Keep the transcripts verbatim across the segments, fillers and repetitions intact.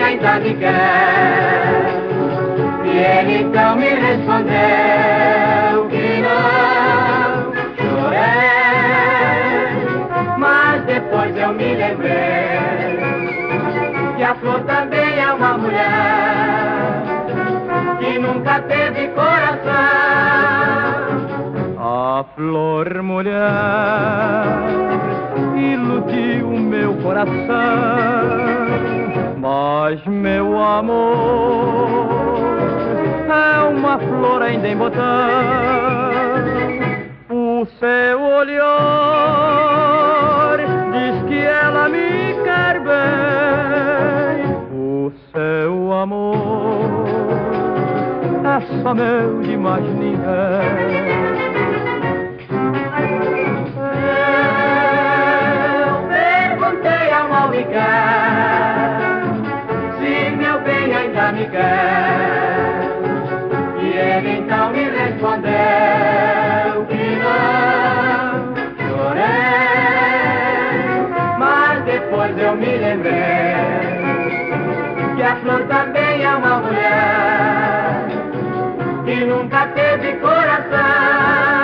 ainda me quer. E ele então me respondeu que não chorei, mas depois eu me lembrei que a flor também é uma mulher que nunca teve coração. A flor mulher iludiu meu coração, mas meu amor é uma flor ainda em botão. O seu olhar diz que ela me quer bem. O seu amor é só meu, de mais ninguém. Se meu bem ainda me quer, e ele então me respondeu que não chorei, mas depois eu me lembrei que a flor também é uma mulher que nunca teve coração.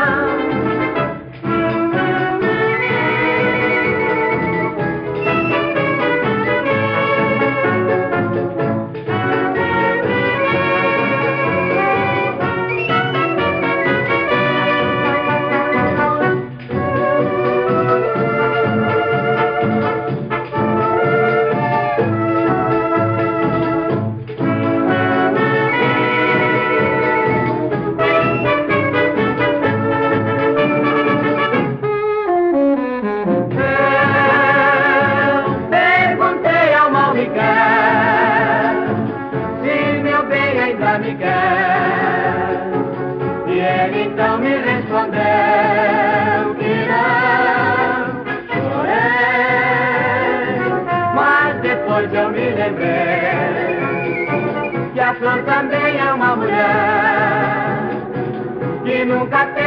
Me quer. E ele então me respondeu que não chorei, mas depois eu me lembrei que a flor também é uma mulher que nunca teve